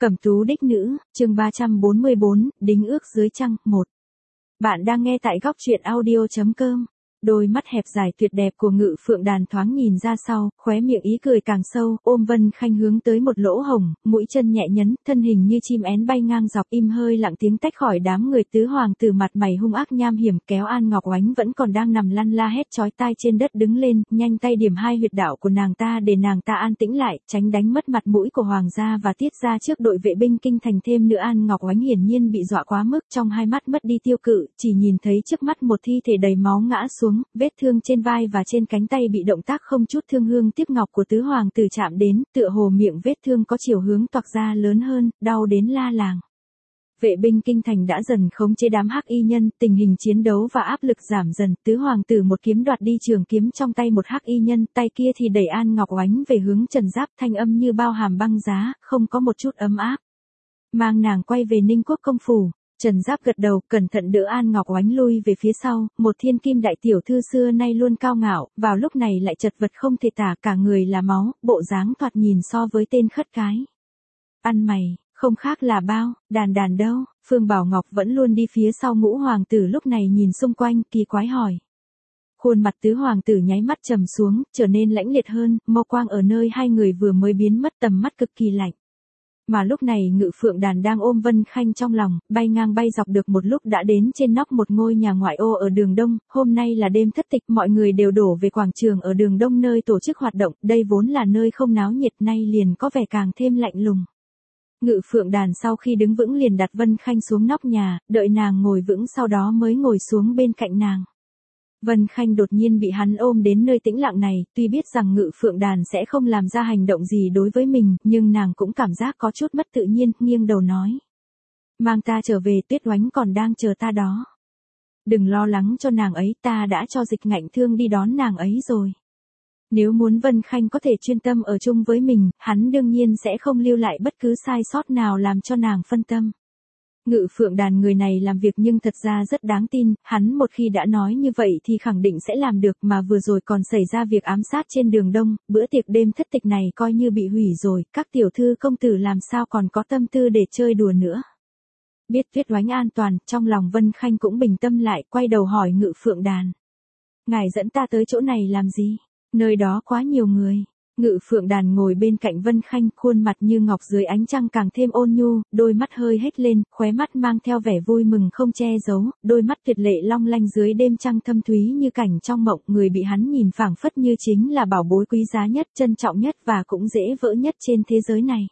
Cẩm tú đích nữ, chương 344, đính ước dưới trăng, 1. Bạn đang nghe tại góc truyện audio.com. Đôi mắt hẹp dài tuyệt đẹp của Ngự Phượng Đàn thoáng nhìn ra sau, khóe miệng ý cười càng sâu, ôm Vân Khanh hướng tới một lỗ hổng, mũi chân nhẹ nhấn, thân hình như chim én bay ngang dọc, im hơi lặng tiếng tách khỏi đám người tứ hoàng tử mặt mày hung ác nham hiểm, kéo An Ngọc Oánh vẫn còn đang nằm lăn la hét chói tai trên đất đứng lên, nhanh tay điểm hai huyệt đạo của nàng ta để nàng ta an tĩnh lại, tránh đánh mất mặt mũi của hoàng gia và tiết ra trước đội vệ binh kinh thành. Thêm nữa An Ngọc Oánh hiển nhiên bị dọa quá mức, trong hai mắt mất đi tiêu cự, chỉ nhìn thấy trước mắt một thi thể đầy máu ngã xuống, vết thương trên vai và trên cánh tay bị động tác không chút thương hương tiếc ngọc của tứ hoàng tử chạm đến, tựa hồ miệng vết thương có chiều hướng toạc ra lớn hơn, đau đến la làng. Vệ binh kinh thành đã dần khống chế đám hắc y nhân, tình hình chiến đấu và áp lực giảm dần, tứ hoàng tử một kiếm đoạt đi trường kiếm trong tay một hắc y nhân, tay kia thì đẩy An Ngọc Oánh về hướng Trần Giáp, thanh âm như bao hàm băng giá, không có một chút ấm áp. Mang nàng quay về Ninh Quốc công phủ. Trần Giáp gật đầu, cẩn thận đỡ An Ngọc Oánh lui về phía sau, một thiên kim đại tiểu thư xưa nay luôn cao ngạo, vào lúc này lại chật vật không thể tả, cả người là máu, bộ dáng thoạt nhìn so với tên khất cái. Ăn mày, không khác là bao, đàn đàn đâu, Phương Bảo Ngọc vẫn luôn đi phía sau ngũ hoàng tử lúc này nhìn xung quanh, kỳ quái hỏi. Khuôn mặt tứ hoàng tử nháy mắt trầm xuống, trở nên lãnh liệt hơn, mâu quang ở nơi hai người vừa mới biến mất tầm mắt cực kỳ lạnh. Mà lúc này Ngự Phượng Đàn đang ôm Vân Khanh trong lòng, bay ngang bay dọc được một lúc đã đến trên nóc một ngôi nhà ngoại ô ở đường Đông, hôm nay là đêm thất tịch, mọi người đều đổ về quảng trường ở đường Đông nơi tổ chức hoạt động, đây vốn là nơi không náo nhiệt nay liền có vẻ càng thêm lạnh lùng. Ngự Phượng Đàn sau khi đứng vững liền đặt Vân Khanh xuống nóc nhà, đợi nàng ngồi vững sau đó mới ngồi xuống bên cạnh nàng. Vân Khanh đột nhiên bị hắn ôm đến nơi tĩnh lặng này, tuy biết rằng Ngự Phượng Đàn sẽ không làm ra hành động gì đối với mình, nhưng nàng cũng cảm giác có chút mất tự nhiên, nghiêng đầu nói. Mang ta trở về, Tuyết Oánh còn đang chờ ta đó. Đừng lo lắng cho nàng ấy, ta đã cho Dịch Ngạnh Thương đi đón nàng ấy rồi. Nếu muốn Vân Khanh có thể chuyên tâm ở chung với mình, hắn đương nhiên sẽ không lưu lại bất cứ sai sót nào làm cho nàng phân tâm. Ngự Phượng Đàn người này làm việc nhưng thật ra rất đáng tin, hắn một khi đã nói như vậy thì khẳng định sẽ làm được, mà vừa rồi còn xảy ra việc ám sát trên đường Đông, bữa tiệc đêm thất tịch này coi như bị hủy rồi, các tiểu thư công tử làm sao còn có tâm tư để chơi đùa nữa. Biết Tuyết Oánh an toàn, trong lòng Vân Khanh cũng bình tâm lại, quay đầu hỏi Ngự Phượng Đàn. Ngài dẫn ta tới chỗ này làm gì? Nơi đó quá nhiều người. Ngự Phượng Đàn ngồi bên cạnh Vân Khanh, khuôn mặt như ngọc dưới ánh trăng càng thêm ôn nhu, đôi mắt hơi hếch lên, khóe mắt mang theo vẻ vui mừng không che giấu, đôi mắt tuyệt lệ long lanh dưới đêm trăng thâm thúy như cảnh trong mộng, người bị hắn nhìn phảng phất như chính là bảo bối quý giá nhất, trân trọng nhất và cũng dễ vỡ nhất trên thế giới này.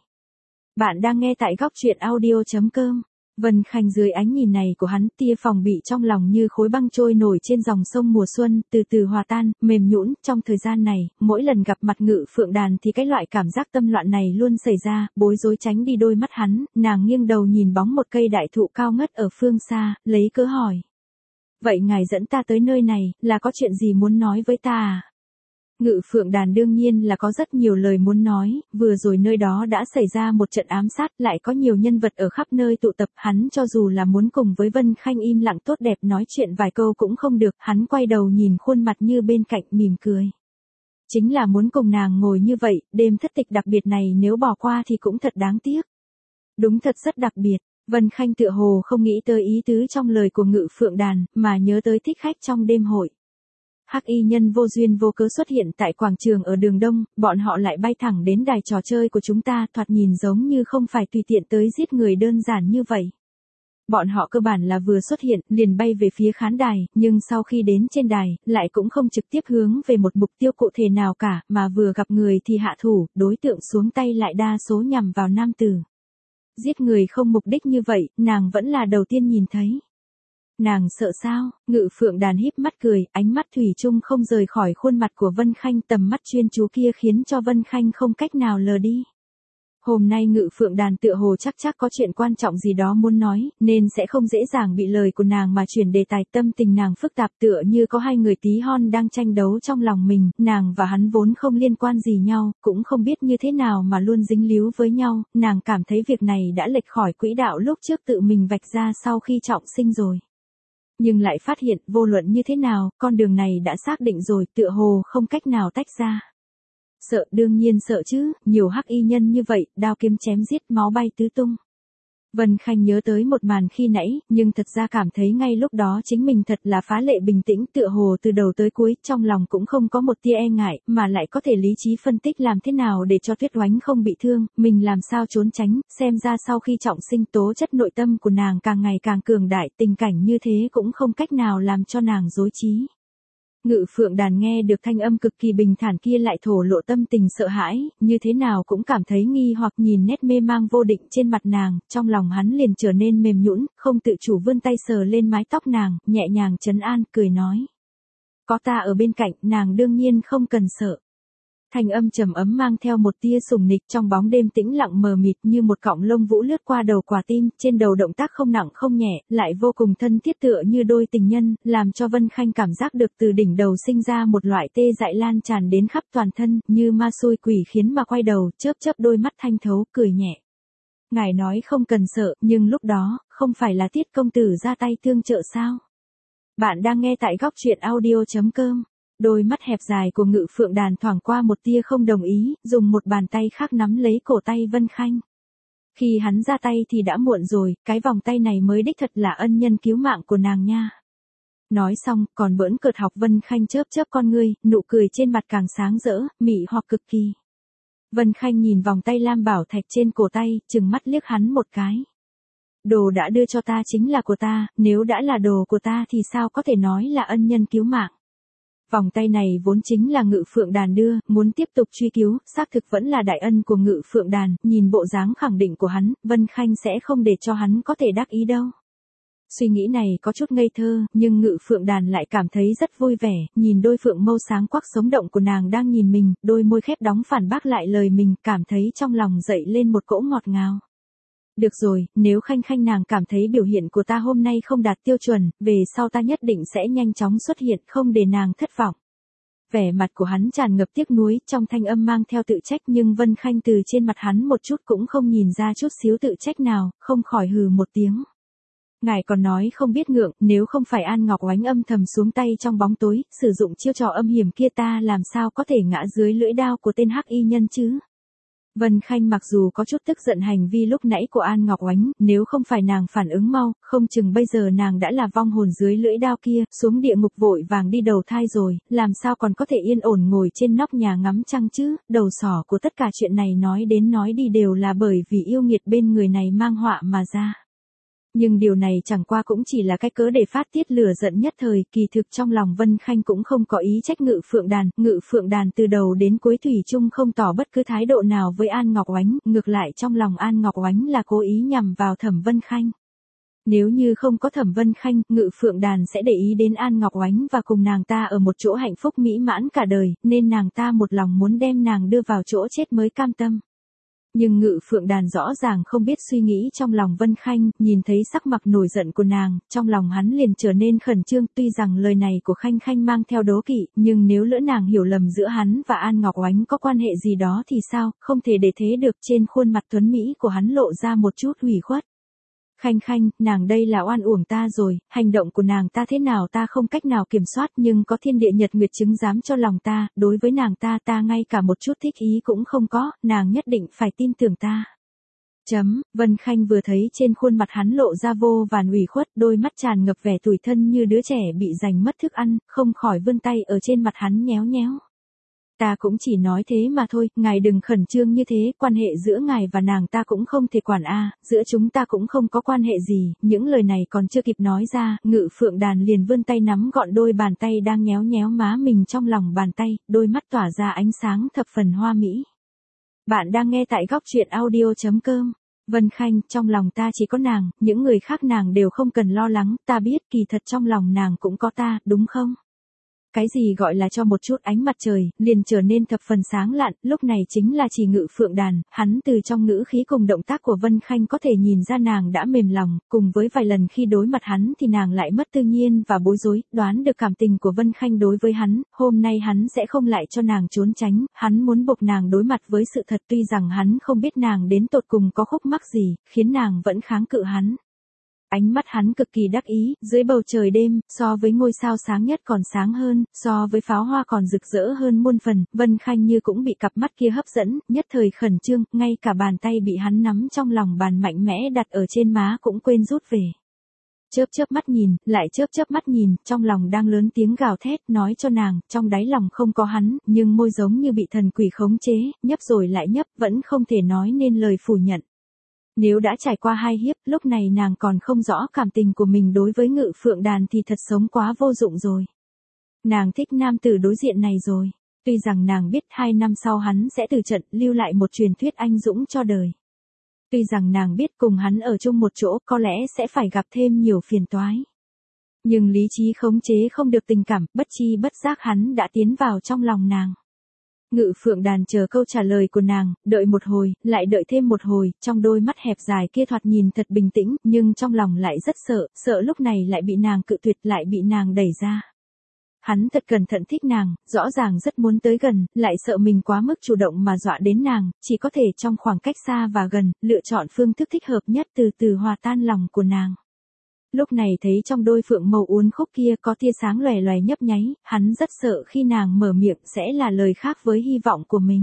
Bạn đang nghe tại góc truyện audio.com. Vân Khanh dưới ánh nhìn này của hắn, tia phòng bị trong lòng như khối băng trôi nổi trên dòng sông mùa xuân, từ từ hòa tan, mềm nhũn. Trong thời gian này, mỗi lần gặp mặt Ngự Phượng Đàn thì cái loại cảm giác tâm loạn này luôn xảy ra, bối rối tránh đi đôi mắt hắn, nàng nghiêng đầu nhìn bóng một cây đại thụ cao ngất ở phương xa, lấy cớ hỏi. Vậy ngài dẫn ta tới nơi này, là có chuyện gì muốn nói với ta à? Ngự Phượng Đàn đương nhiên là có rất nhiều lời muốn nói, vừa rồi nơi đó đã xảy ra một trận ám sát, lại có nhiều nhân vật ở khắp nơi tụ tập, hắn cho dù là muốn cùng với Vân Khanh im lặng tốt đẹp nói chuyện vài câu cũng không được, hắn quay đầu nhìn khuôn mặt như bên cạnh mỉm cười. Chính là muốn cùng nàng ngồi như vậy, đêm thất tịch đặc biệt này nếu bỏ qua thì cũng thật đáng tiếc. Đúng thật rất đặc biệt, Vân Khanh tựa hồ không nghĩ tới ý tứ trong lời của Ngự Phượng Đàn, mà nhớ tới thích khách trong đêm hội. Hắc y nhân vô duyên vô cớ xuất hiện tại quảng trường ở đường Đông, bọn họ lại bay thẳng đến đài trò chơi của chúng ta, thoạt nhìn giống như không phải tùy tiện tới giết người đơn giản như vậy. Bọn họ cơ bản là vừa xuất hiện, liền bay về phía khán đài, nhưng sau khi đến trên đài, lại cũng không trực tiếp hướng về một mục tiêu cụ thể nào cả, mà vừa gặp người thì hạ thủ, đối tượng xuống tay lại đa số nhằm vào nam tử. Giết người không mục đích như vậy, nàng vẫn là đầu tiên nhìn thấy. Nàng sợ sao? Ngự Phượng Đàn híp mắt cười, ánh mắt thủy chung không rời khỏi khuôn mặt của Vân Khanh, tầm mắt chuyên chú kia khiến cho Vân Khanh không cách nào lờ đi. Hôm nay Ngự Phượng Đàn tựa hồ chắc có chuyện quan trọng gì đó muốn nói, nên sẽ không dễ dàng bị lời của nàng mà chuyển đề tài. Tâm tình nàng phức tạp tựa như có hai người tí hon đang tranh đấu trong lòng mình, nàng và hắn vốn không liên quan gì nhau, cũng không biết như thế nào mà luôn dính líu với nhau, nàng cảm thấy việc này đã lệch khỏi quỹ đạo lúc trước tự mình vạch ra sau khi trọng sinh rồi. Nhưng lại phát hiện vô luận như thế nào, con đường này đã xác định rồi, tựa hồ không cách nào tách ra. Sợ, đương nhiên sợ chứ, nhiều hắc y nhân như vậy, đao kiếm chém giết, máu bay tứ tung. Vân Khanh nhớ tới một màn khi nãy, nhưng thật ra cảm thấy ngay lúc đó chính mình thật là phá lệ bình tĩnh, tựa hồ từ đầu tới cuối, trong lòng cũng không có một tia e ngại, mà lại có thể lý trí phân tích làm thế nào để cho Tuyết Oánh không bị thương, mình làm sao trốn tránh, xem ra sau khi trọng sinh tố chất nội tâm của nàng càng ngày càng cường đại, tình cảnh như thế cũng không cách nào làm cho nàng rối trí. Ngự Phượng Đàn nghe được thanh âm cực kỳ bình thản kia lại thổ lộ tâm tình sợ hãi, như thế nào cũng cảm thấy nghi hoặc nhìn nét mê mang vô định trên mặt nàng, trong lòng hắn liền trở nên mềm nhũn, không tự chủ vươn tay sờ lên mái tóc nàng, nhẹ nhàng trấn an, cười nói. Có ta ở bên cạnh, nàng đương nhiên không cần sợ. Thanh âm trầm ấm mang theo một tia sủng nịch trong bóng đêm tĩnh lặng mờ mịt như một cọng lông vũ lướt qua đầu quả tim, trên đầu động tác không nặng không nhẹ, lại vô cùng thân thiết tựa như đôi tình nhân, làm cho Vân Khanh cảm giác được từ đỉnh đầu sinh ra một loại tê dại lan tràn đến khắp toàn thân, như ma xui quỷ khiến mà quay đầu, chớp chớp đôi mắt thanh thấu, cười nhẹ. Ngài nói không cần sợ, nhưng lúc đó, không phải là Tiết công tử ra tay tương trợ sao? Bạn đang nghe tại góc truyện audio.com. Đôi mắt hẹp dài của Ngự Phượng Đàn thoảng qua một tia không đồng ý, dùng một bàn tay khác nắm lấy cổ tay Vân Khanh. Khi hắn ra tay thì đã muộn rồi, cái vòng tay này mới đích thật là ân nhân cứu mạng của nàng nha. Nói xong, còn bỡn cợt học Vân Khanh chớp chớp con ngươi, nụ cười trên mặt càng sáng rỡ, mị hoặc cực kỳ. Vân Khanh nhìn vòng tay lam bảo thạch trên cổ tay, trừng mắt liếc hắn một cái. Đồ đã đưa cho ta chính là của ta, nếu đã là đồ của ta thì sao có thể nói là ân nhân cứu mạng. Vòng tay này vốn chính là Ngự Phượng Đàn đưa, muốn tiếp tục truy cứu, xác thực vẫn là đại ân của Ngự Phượng Đàn, nhìn bộ dáng khẳng định của hắn, Vân Khanh sẽ không để cho hắn có thể đắc ý đâu. Suy nghĩ này có chút ngây thơ, nhưng Ngự Phượng Đàn lại cảm thấy rất vui vẻ, nhìn đôi phượng mâu sáng quắc sống động của nàng đang nhìn mình, đôi môi khép đóng phản bác lại lời mình, cảm thấy trong lòng dậy lên một cỗ ngọt ngào. Được rồi, nếu Khanh Khanh nàng cảm thấy biểu hiện của ta hôm nay không đạt tiêu chuẩn, về sau ta nhất định sẽ nhanh chóng xuất hiện không để nàng thất vọng. Vẻ mặt của hắn tràn ngập tiếc nuối, trong thanh âm mang theo tự trách nhưng Vân Khanh từ trên mặt hắn một chút cũng không nhìn ra chút xíu tự trách nào, không khỏi hừ một tiếng. Ngài còn nói không biết ngượng, nếu không phải An Ngọc Oánh âm thầm xuống tay trong bóng tối, sử dụng chiêu trò âm hiểm kia ta làm sao có thể ngã dưới lưỡi đao của tên hắc y nhân chứ? Vân Khanh mặc dù có chút tức giận hành vi lúc nãy của An Ngọc Oánh, nếu không phải nàng phản ứng mau, không chừng bây giờ nàng đã là vong hồn dưới lưỡi đao kia, xuống địa ngục vội vàng đi đầu thai rồi, làm sao còn có thể yên ổn ngồi trên nóc nhà ngắm trăng chứ, đầu sỏ của tất cả chuyện này nói đến nói đi đều là bởi vì yêu nghiệt bên người này mang họa mà ra. Nhưng điều này chẳng qua cũng chỉ là cái cớ để phát tiết lửa giận nhất thời, kỳ thực trong lòng Vân Khanh cũng không có ý trách Ngự Phượng Đàn từ đầu đến cuối thủy chung không tỏ bất cứ thái độ nào với An Ngọc Oánh, ngược lại trong lòng An Ngọc Oánh là cố ý nhằm vào Thẩm Vân Khanh. Nếu như không có Thẩm Vân Khanh, Ngự Phượng Đàn sẽ để ý đến An Ngọc Oánh và cùng nàng ta ở một chỗ hạnh phúc mỹ mãn cả đời, nên nàng ta một lòng muốn đem nàng đưa vào chỗ chết mới cam tâm. Nhưng Ngự Phượng Đàn rõ ràng không biết suy nghĩ trong lòng Vân Khanh, nhìn thấy sắc mặt nổi giận của nàng, trong lòng hắn liền trở nên khẩn trương, tuy rằng lời này của Khanh Khanh mang theo đố kỵ, nhưng nếu lỡ nàng hiểu lầm giữa hắn và An Ngọc Oánh có quan hệ gì đó thì sao, không thể để thế được, trên khuôn mặt tuấn mỹ của hắn lộ ra một chút ủy khuất. Khanh Khanh, nàng đây là oan uổng ta rồi, hành động của nàng ta thế nào ta không cách nào kiểm soát nhưng có thiên địa nhật nguyệt chứng giám cho lòng ta, đối với nàng ta ngay cả một chút thích ý cũng không có, nàng nhất định phải tin tưởng ta. Vân Khanh vừa thấy trên khuôn mặt hắn lộ ra vô vàn ủy khuất, đôi mắt tràn ngập vẻ tủi thân như đứa trẻ bị giành mất thức ăn, không khỏi vươn tay ở trên mặt hắn nhéo nhéo. Ta cũng chỉ nói thế mà thôi, ngài đừng khẩn trương như thế, quan hệ giữa ngài và nàng ta cũng không thể quản giữa chúng ta cũng không có quan hệ gì, những lời này còn chưa kịp nói ra, Ngự Phượng Đàn liền vươn tay nắm gọn đôi bàn tay đang nhéo nhéo má mình trong lòng bàn tay, đôi mắt tỏa ra ánh sáng thập phần hoa mỹ. Bạn đang nghe tại góc truyện audio.com. Vân Khanh, trong lòng ta chỉ có nàng, những người khác nàng đều không cần lo lắng, ta biết kỳ thật trong lòng nàng cũng có ta, đúng không? Cái gì gọi là cho một chút ánh mặt trời, liền trở nên thập phần sáng lạn, lúc này chính là chỉ Ngự Phượng Đàn, hắn từ trong ngữ khí cùng động tác của Vân Khanh có thể nhìn ra nàng đã mềm lòng, cùng với vài lần khi đối mặt hắn thì nàng lại mất tự nhiên và bối rối, đoán được cảm tình của Vân Khanh đối với hắn, hôm nay hắn sẽ không lại cho nàng trốn tránh, hắn muốn buộc nàng đối mặt với sự thật tuy rằng hắn không biết nàng đến tột cùng có khúc mắc gì, khiến nàng vẫn kháng cự hắn. Ánh mắt hắn cực kỳ đắc ý, dưới bầu trời đêm, so với ngôi sao sáng nhất còn sáng hơn, so với pháo hoa còn rực rỡ hơn muôn phần, Vân Khanh như cũng bị cặp mắt kia hấp dẫn, nhất thời khẩn trương, ngay cả bàn tay bị hắn nắm trong lòng bàn mạnh mẽ đặt ở trên má cũng quên rút về. Chớp chớp mắt nhìn, lại chớp chớp mắt nhìn, trong lòng đang lớn tiếng gào thét, nói cho nàng, trong đáy lòng không có hắn, nhưng môi giống như bị thần quỷ khống chế, nhấp rồi lại nhấp, vẫn không thể nói nên lời phủ nhận. Nếu đã trải qua hai hiếp, lúc này nàng còn không rõ cảm tình của mình đối với Ngự Phượng Đàn thì thật sống quá vô dụng rồi. Nàng thích nam tử đối diện này rồi. Tuy rằng nàng biết 2 năm sau hắn sẽ từ trận lưu lại một truyền thuyết anh dũng cho đời. Tuy rằng nàng biết cùng hắn ở chung một chỗ có lẽ sẽ phải gặp thêm nhiều phiền toái. Nhưng lý trí khống chế không được tình cảm, bất chi bất giác hắn đã tiến vào trong lòng nàng. Ngự Phượng Đàn chờ câu trả lời của nàng, đợi một hồi, lại đợi thêm một hồi, trong đôi mắt hẹp dài kia thoạt nhìn thật bình tĩnh, nhưng trong lòng lại rất sợ, sợ lúc này lại bị nàng cự tuyệt, lại bị nàng đẩy ra. Hắn thật cẩn thận thích nàng, rõ ràng rất muốn tới gần, lại sợ mình quá mức chủ động mà dọa đến nàng, chỉ có thể trong khoảng cách xa và gần, lựa chọn phương thức thích hợp nhất từ từ hòa tan lòng của nàng. Lúc này thấy trong đôi phượng màu uốn khúc kia có tia sáng lòe lòe nhấp nháy, hắn rất sợ khi nàng mở miệng sẽ là lời khác với hy vọng của mình.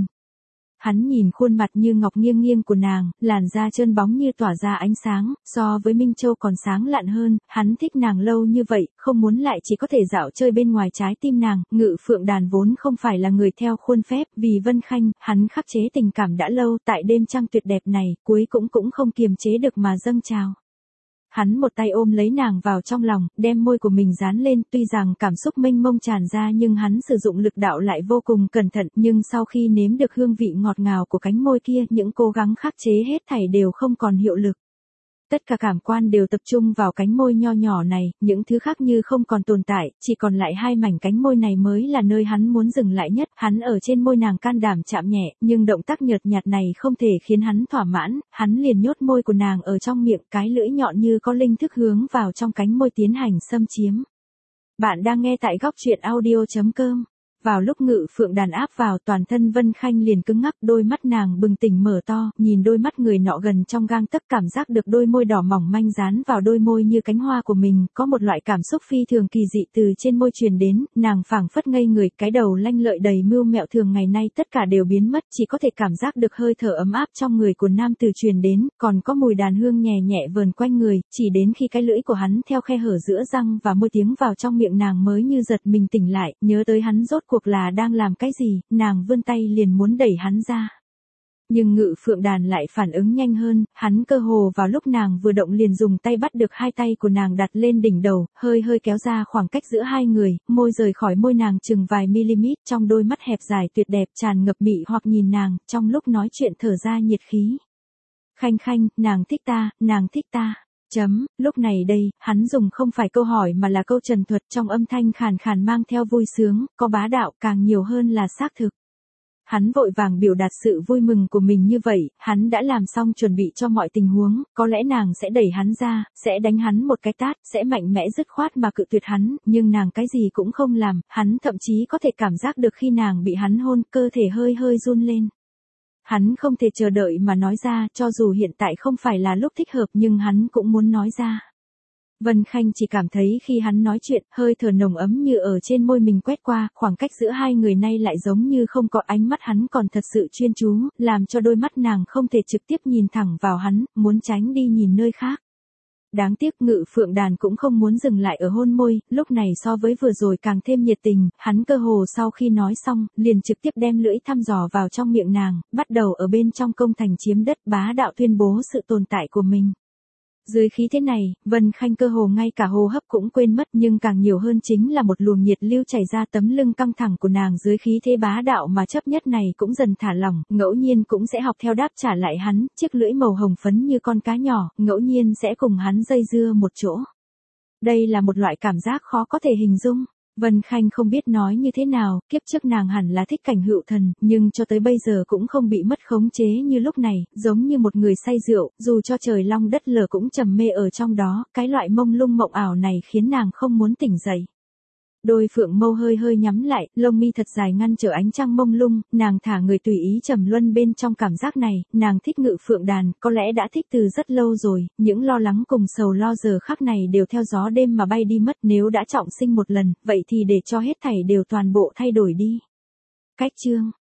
Hắn nhìn khuôn mặt như ngọc nghiêng nghiêng của nàng, làn da trơn bóng như tỏa ra ánh sáng, so với Minh Châu còn sáng lạn hơn, hắn thích nàng lâu như vậy, không muốn lại chỉ có thể dạo chơi bên ngoài trái tim nàng. Ngự Phượng Đàn vốn không phải là người theo khuôn phép, vì Vân Khanh, hắn khắc chế tình cảm đã lâu, tại đêm trăng tuyệt đẹp này, cuối cũng không kiềm chế được mà dâng trào. Hắn một tay ôm lấy nàng vào trong lòng, đem môi của mình dán lên, tuy rằng cảm xúc mênh mông tràn ra nhưng hắn sử dụng lực đạo lại vô cùng cẩn thận, nhưng sau khi nếm được hương vị ngọt ngào của cánh môi kia, những cố gắng khắc chế hết thảy đều không còn hiệu lực. Tất cả cảm quan đều tập trung vào cánh môi nho nhỏ này, những thứ khác như không còn tồn tại, chỉ còn lại 2 mảnh cánh môi này mới là nơi hắn muốn dừng lại nhất. Hắn ở trên môi nàng can đảm chạm nhẹ, nhưng động tác nhợt nhạt này không thể khiến hắn thỏa mãn, hắn liền nhốt môi của nàng ở trong miệng, cái lưỡi nhọn như có linh thức hướng vào trong cánh môi tiến hành xâm chiếm. Bạn đang nghe tại góc truyện audio.com. Vào lúc Ngự Phượng Đàn áp vào, toàn thân Vân Khanh liền cứng ngắc, đôi mắt nàng bừng tỉnh mở to, nhìn đôi mắt người nọ gần trong gang tấc, cảm giác được đôi môi đỏ mỏng manh dán vào đôi môi như cánh hoa của mình, có một loại cảm xúc phi thường kỳ dị từ trên môi truyền đến, nàng phảng phất ngây người, cái đầu lanh lợi đầy mưu mẹo thường ngày nay tất cả đều biến mất, chỉ có thể cảm giác được hơi thở ấm áp trong người của nam tử truyền đến, còn có mùi đàn hương nhẹ nhẹ vờn quanh người, chỉ đến khi cái lưỡi của hắn theo khe hở giữa răng và môi tiếng vào trong miệng nàng mới như giật mình tỉnh lại, nhớ tới hắn rốt cuộc là đang làm cái gì, nàng vươn tay liền muốn đẩy hắn ra. Nhưng Ngự Phượng Đàn lại phản ứng nhanh hơn, hắn cơ hồ vào lúc nàng vừa động liền dùng tay bắt được 2 tay của nàng đặt lên đỉnh đầu, hơi kéo ra khoảng cách giữa hai người, môi rời khỏi môi nàng chừng vài mm, trong đôi mắt hẹp dài tuyệt đẹp tràn ngập mị hoặc nhìn nàng, trong lúc nói chuyện thở ra nhiệt khí. Khanh, nàng thích ta, nàng thích ta. Lúc này đây, hắn dùng không phải câu hỏi mà là câu trần thuật, trong âm thanh khàn khàn mang theo vui sướng, có bá đạo, càng nhiều hơn là xác thực. Hắn vội vàng biểu đạt sự vui mừng của mình như vậy, hắn đã làm xong chuẩn bị cho mọi tình huống, có lẽ nàng sẽ đẩy hắn ra, sẽ đánh hắn một cái tát, sẽ mạnh mẽ dứt khoát mà cự tuyệt hắn, nhưng nàng cái gì cũng không làm, hắn thậm chí có thể cảm giác được khi nàng bị hắn hôn, cơ thể hơi run lên. Hắn không thể chờ đợi mà nói ra, cho dù hiện tại không phải là lúc thích hợp nhưng hắn cũng muốn nói ra. Vân Khanh chỉ cảm thấy khi hắn nói chuyện, hơi thở nồng ấm như ở trên môi mình quét qua, khoảng cách giữa hai người nay lại giống như không có, ánh mắt hắn còn thật sự chuyên chú, làm cho đôi mắt nàng không thể trực tiếp nhìn thẳng vào hắn, muốn tránh đi nhìn nơi khác. Đáng tiếc Ngự Phượng Đàn cũng không muốn dừng lại ở hôn môi, lúc này so với vừa rồi càng thêm nhiệt tình, hắn cơ hồ sau khi nói xong, liền trực tiếp đem lưỡi thăm dò vào trong miệng nàng, bắt đầu ở bên trong công thành chiếm đất, bá đạo tuyên bố sự tồn tại của mình. Dưới khí thế này, Vân Khanh cơ hồ ngay cả hô hấp cũng quên mất, nhưng càng nhiều hơn chính là một luồng nhiệt lưu chảy ra tấm lưng căng thẳng của nàng, dưới khí thế bá đạo mà chấp nhất này cũng dần thả lỏng, ngẫu nhiên cũng sẽ học theo đáp trả lại hắn, chiếc lưỡi màu hồng phấn như con cá nhỏ, ngẫu nhiên sẽ cùng hắn dây dưa một chỗ. Đây là một loại cảm giác khó có thể hình dung. Vân Khanh không biết nói như thế nào, kiếp trước nàng hẳn là thích Cảnh Hựu Thần, nhưng cho tới bây giờ cũng không bị mất khống chế như lúc này, giống như một người say rượu, dù cho trời long đất lở cũng trầm mê ở trong đó, cái loại mông lung mộng ảo này khiến nàng không muốn tỉnh dậy. Đôi phượng mâu hơi hơi nhắm lại, lông mi thật dài ngăn trở ánh trăng mông lung, nàng thả người tùy ý trầm luân bên trong cảm giác này, nàng thích Ngự Phượng đàn, có lẽ đã thích từ rất lâu rồi, những lo lắng cùng sầu lo giờ khắc này đều theo gió đêm mà bay đi mất, nếu đã trọng sinh một lần, vậy thì để cho hết thảy đều toàn bộ thay đổi đi. Cách chương